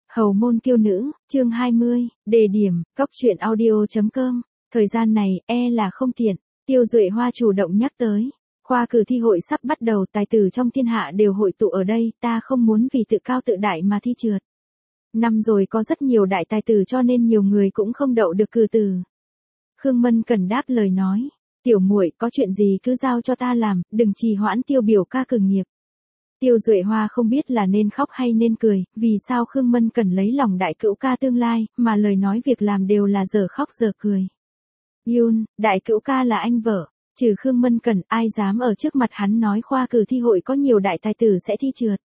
Hầu môn kiêu nữ, chương 20, đề điểm, cóc truyện audio.com. Thời gian này, là không tiện. Tiêu Duệ Hoa chủ động nhắc tới. Khoa cử thi hội sắp bắt đầu, tài tử trong thiên hạ đều hội tụ ở đây, ta không muốn vì tự cao tự đại mà thi trượt. Năm rồi có rất nhiều đại tài tử cho nên nhiều người cũng không đậu được cử tử. Khương Mân Cẩn đáp lời nói. Tiểu muội có chuyện gì cứ giao cho ta làm, đừng trì hoãn Tiêu biểu ca cử nghiệp. Tiêu Duệ Hoa không biết là nên khóc hay nên cười, vì sao Khương Mân Cẩn lấy lòng đại cữu ca tương lai, mà lời nói việc làm đều là giờ khóc giờ cười. Yun, đại cữu ca là anh vợ, trừ Khương Mân Cẩn ai dám ở trước mặt hắn nói khoa cử thi hội có nhiều đại tài tử sẽ thi trượt.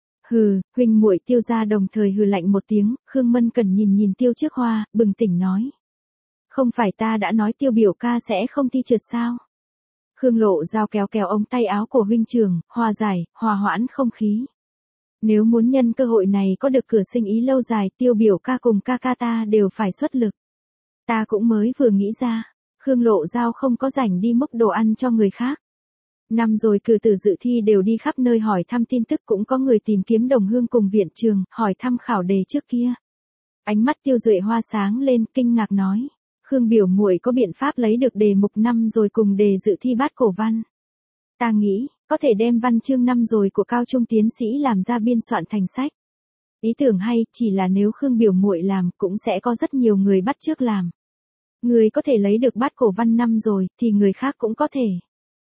Hừ, huynh muội Tiêu gia đồng thời hừ lạnh một tiếng, Khương Mân Cẩn nhìn Tiêu Trước Hoa, bừng tỉnh nói. Không phải ta đã nói Tiêu biểu ca sẽ không thi trượt sao? Khương Lộ Giao kéo ống tay áo của huynh trưởng, hòa giải, hòa hoãn không khí. Nếu muốn nhân cơ hội này có được cửa sinh ý lâu dài, Tiêu biểu ca cùng ca ca ta đều phải xuất lực. Ta cũng mới vừa nghĩ ra, Khương Lộ Giao không có rảnh đi múc đồ ăn cho người khác. Năm rồi cử tử dự thi đều đi khắp nơi hỏi thăm tin tức, cũng có người tìm kiếm đồng hương cùng viện trường, hỏi thăm khảo đề trước kia. Ánh mắt Tiêu Duệ Hoa sáng lên, kinh ngạc nói. Khương biểu muội có biện pháp lấy được đề mục năm rồi cùng đề dự thi bát cổ văn. Ta nghĩ, có thể đem văn chương năm rồi của cao trung tiến sĩ làm ra biên soạn thành sách. Ý tưởng hay, chỉ là nếu Khương biểu muội làm cũng sẽ có rất nhiều người bắt chước làm. Người có thể lấy được bát cổ văn năm rồi, thì người khác cũng có thể.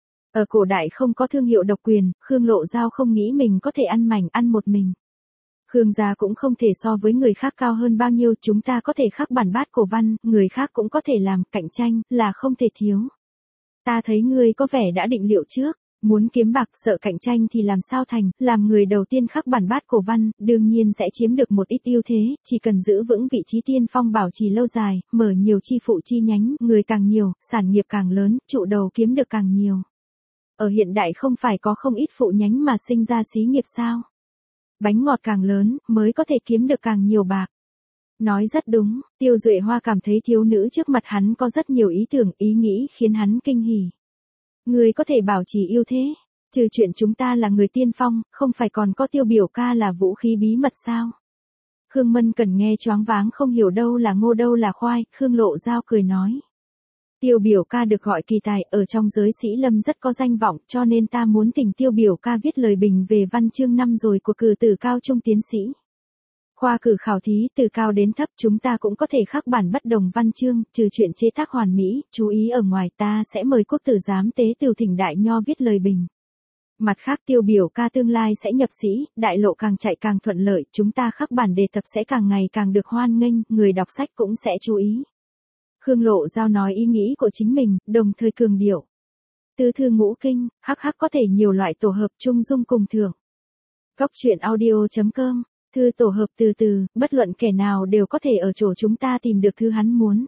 Ở cổ đại không có thương hiệu độc quyền, Khương Lộ Giao không nghĩ mình có thể ăn mảnh ăn một mình. Khương gia cũng không thể so với người khác cao hơn bao nhiêu, chúng ta có thể khắc bản bát cổ văn, người khác cũng có thể làm, cạnh tranh là không thể thiếu. Ta thấy ngươi có vẻ đã định liệu trước, muốn kiếm bạc sợ cạnh tranh thì làm sao thành, làm người đầu tiên khắc bản bát cổ văn, đương nhiên sẽ chiếm được một ít ưu thế, chỉ cần giữ vững vị trí tiên phong bảo trì lâu dài, mở nhiều chi phụ chi nhánh, người càng nhiều, sản nghiệp càng lớn, trụ đầu kiếm được càng nhiều. Ở hiện đại không phải có không ít phụ nhánh mà sinh ra xí nghiệp sao? Bánh ngọt càng lớn, mới có thể kiếm được càng nhiều bạc. Nói rất đúng, Tiêu Duệ Hoa cảm thấy thiếu nữ trước mặt hắn có rất nhiều ý tưởng, ý nghĩ khiến hắn kinh hỉ. Người có thể bảo trì ưu thế, trừ chuyện chúng ta là người tiên phong, không phải còn có Tiêu biểu ca là vũ khí bí mật sao? Khương Mân Cẩn nghe choáng váng không hiểu đâu là ngô đâu là khoai, Khương Lộ Giao cười nói. Tiêu biểu ca được gọi kỳ tài, ở trong giới sĩ lâm rất có danh vọng, cho nên ta muốn thỉnh Tiêu biểu ca viết lời bình về văn chương năm rồi của cử tử cao trung tiến sĩ. Khoa cử khảo thí từ cao đến thấp chúng ta cũng có thể khắc bản bất đồng văn chương, trừ chuyện chế tác hoàn mỹ, chú ý ở ngoài ta sẽ mời quốc tử giám tế từ thỉnh đại nho viết lời bình. Mặt khác Tiêu biểu ca tương lai sẽ nhập sĩ, đại lộ càng chạy càng thuận lợi, chúng ta khắc bản đề tập sẽ càng ngày càng được hoan nghênh, người đọc sách cũng sẽ chú ý. Khương Lộ Giao nói ý nghĩ của chính mình, đồng thời cường điệu. Tứ thư ngũ kinh, hắc có thể nhiều loại tổ hợp trung dung cùng thưởng. Cóc truyện audio.com, thư tổ hợp từ từ, bất luận kẻ nào đều có thể ở chỗ chúng ta tìm được thứ hắn muốn.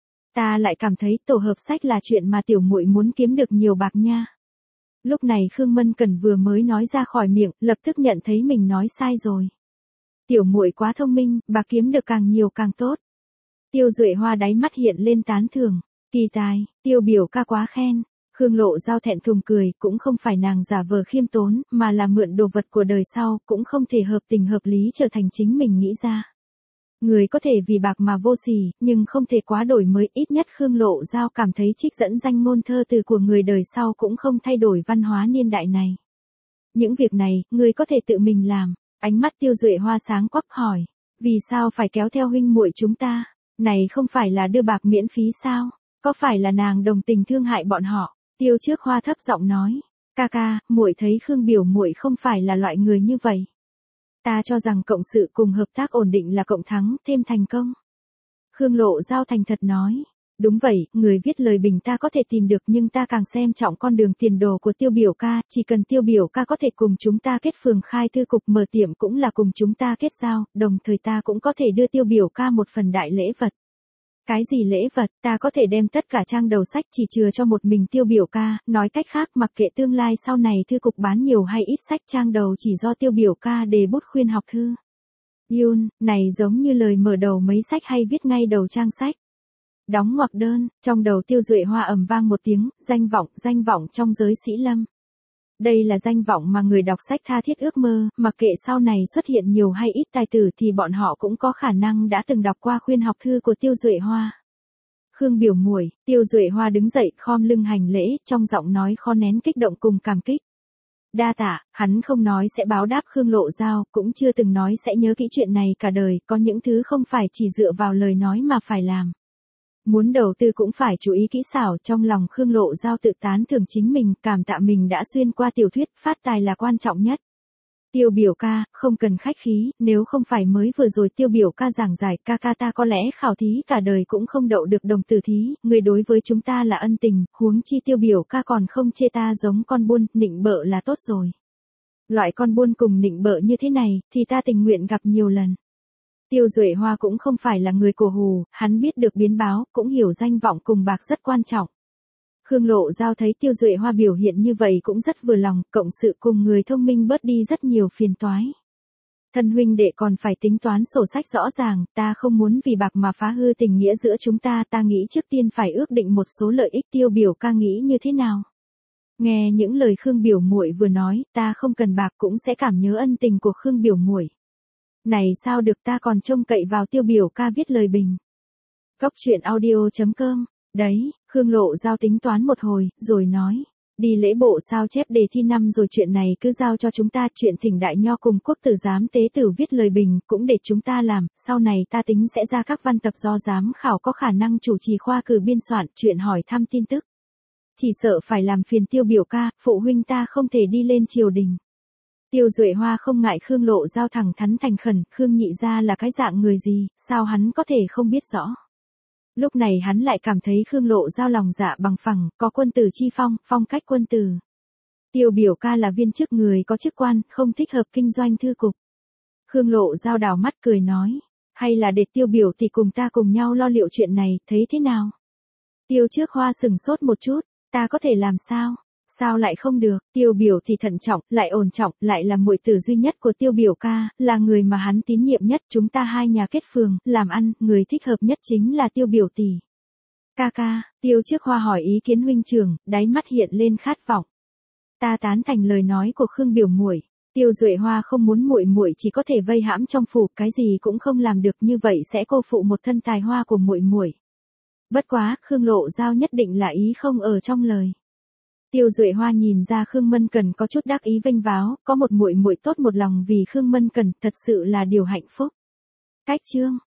Ta lại cảm thấy tổ hợp sách là chuyện mà tiểu muội muốn kiếm được nhiều bạc nha. Lúc này Khương Mân Cẩn vừa mới nói ra khỏi miệng, lập tức nhận thấy mình nói sai rồi. Tiểu muội quá thông minh, bạc kiếm được càng nhiều càng tốt. Tiêu Duệ Hoa đáy mắt hiện lên tán thưởng. Kỳ tài, Tiêu biểu ca quá khen. Khương Lộ Giao thẹn thùng cười, cũng không phải nàng giả vờ khiêm tốn, mà là mượn đồ vật của đời sau, cũng không thể hợp tình hợp lý trở thành chính mình nghĩ ra. Người có thể vì bạc mà vô sỉ, nhưng không thể quá đổi mới, ít nhất Khương Lộ Giao cảm thấy trích dẫn danh ngôn thơ từ của người đời sau cũng không thay đổi văn hóa niên đại này. Những việc này, người có thể tự mình làm. Ánh mắt Tiêu Duệ Hoa sáng quắc hỏi. Vì sao phải kéo theo huynh muội chúng ta? Này không phải là đưa bạc miễn phí sao? Có phải là nàng đồng tình thương hại bọn họ? Tiêu Trước Hoa thấp giọng nói. Ca ca, muội thấy Khương biểu muội không phải là loại người như vậy. Ta cho rằng cộng sự cùng hợp tác ổn định là cộng thắng, thêm thành công. Khương Lộ Giao thành thật nói. Đúng vậy, người viết lời bình ta có thể tìm được nhưng ta càng xem trọng con đường tiền đồ của Tiêu biểu ca, chỉ cần Tiêu biểu ca có thể cùng chúng ta kết phường khai thư cục mở tiệm cũng là cùng chúng ta kết giao, đồng thời ta cũng có thể đưa Tiêu biểu ca một phần đại lễ vật. Cái gì lễ vật, ta có thể đem tất cả trang đầu sách chỉ chừa cho một mình Tiêu biểu ca, nói cách khác mặc kệ tương lai sau này thư cục bán nhiều hay ít sách trang đầu chỉ do Tiêu biểu ca đề bút khuyên học thư. Yun, này giống như lời mở đầu mấy sách hay viết ngay đầu trang sách. Đóng ngoặc đơn, trong đầu Tiêu Duệ Hoa ầm vang một tiếng, danh vọng trong giới sĩ lâm. Đây là danh vọng mà người đọc sách tha thiết ước mơ, mặc kệ sau này xuất hiện nhiều hay ít tài tử thì bọn họ cũng có khả năng đã từng đọc qua khuyên học thư của Tiêu Duệ Hoa. Khương biểu muội, Tiêu Duệ Hoa đứng dậy khom lưng hành lễ, trong giọng nói khó nén kích động cùng cảm kích. Đa tạ, hắn không nói sẽ báo đáp Khương Lộ Giao, cũng chưa từng nói sẽ nhớ kỹ chuyện này cả đời, có những thứ không phải chỉ dựa vào lời nói mà phải làm. Muốn đầu tư cũng phải chú ý kỹ xảo, trong lòng Khương Lộ Giao tự tán thưởng chính mình, cảm tạ mình đã xuyên qua tiểu thuyết, phát tài là quan trọng nhất. Tiêu biểu ca, không cần khách khí, nếu không phải mới vừa rồi Tiêu biểu ca giảng giải, ca ta có lẽ khảo thí cả đời cũng không đậu được đồng tử thí, người đối với chúng ta là ân tình, huống chi Tiêu biểu ca còn không chê ta giống con buôn, nịnh bợ là tốt rồi. Loại con buôn cùng nịnh bợ như thế này, thì ta tình nguyện gặp nhiều lần. Tiêu Duệ Hoa cũng không phải là người cổ hù, hắn biết được biến báo, cũng hiểu danh vọng cùng bạc rất quan trọng. Khương Lộ Giao thấy Tiêu Duệ Hoa biểu hiện như vậy cũng rất vừa lòng, cộng sự cùng người thông minh bớt đi rất nhiều phiền toái. Thân huynh đệ còn phải tính toán sổ sách rõ ràng, ta không muốn vì bạc mà phá hư tình nghĩa giữa chúng ta, ta nghĩ trước tiên phải ước định một số lợi ích. Tiêu biểu ca nghĩ như thế nào? Nghe những lời Khương biểu muội vừa nói, ta không cần bạc cũng sẽ cảm nhớ ân tình của Khương biểu muội. Này sao được, ta còn trông cậy vào Tiêu biểu ca viết lời bình. Cóc truyện audio.com. Đấy, Khương Lộ Giao tính toán một hồi, rồi nói. Đi lễ bộ sao chép đề thi năm rồi, chuyện này cứ giao cho chúng ta, chuyện thỉnh đại nho cùng quốc tử giám tế tử viết lời bình, cũng để chúng ta làm, sau này ta tính sẽ ra các văn tập do giám khảo có khả năng chủ trì khoa cử biên soạn, chuyện hỏi thăm tin tức. Chỉ sợ phải làm phiền Tiêu biểu ca, phụ huynh ta không thể đi lên triều đình. Tiêu Duệ Hoa không ngại Khương Lộ Giao thẳng thắn thành khẩn, Khương nhị gia là cái dạng người gì, sao hắn có thể không biết rõ. Lúc này hắn lại cảm thấy Khương Lộ Giao lòng dạ bằng phẳng, có quân tử chi phong, phong cách quân tử. Tiêu biểu ca là viên chức, người có chức quan, không thích hợp kinh doanh thư cục. Khương Lộ Giao đảo mắt cười nói, hay là để Tiêu biểu thì cùng ta cùng nhau lo liệu chuyện này, thấy thế nào? Tiêu trước Hoa sừng sốt một chút, ta có thể làm sao? Sao lại không được? Tiêu biểu thì thận trọng, lại ổn trọng, lại là muội tử duy nhất của Tiêu biểu ca, là người mà hắn tín nhiệm nhất, chúng ta hai nhà kết phường, làm ăn, người thích hợp nhất chính là Tiêu biểu tỷ. Ca, Tiêu trước Hoa hỏi ý kiến huynh trưởng, đáy mắt hiện lên khát vọng. Ta tán thành lời nói của Khương biểu muội. Tiêu Duệ Hoa không muốn muội muội chỉ có thể vây hãm trong phủ, cái gì cũng không làm được, như vậy sẽ cô phụ một thân tài hoa của muội muội. Bất quá, Khương Lộ Giao nhất định là ý không ở trong lời. Tiêu Duệ Hoa nhìn ra Khương Mân Cần có chút đắc ý vênh váo, có một muội muội tốt một lòng vì Khương Mân Cần, thật sự là điều hạnh phúc. Cách chương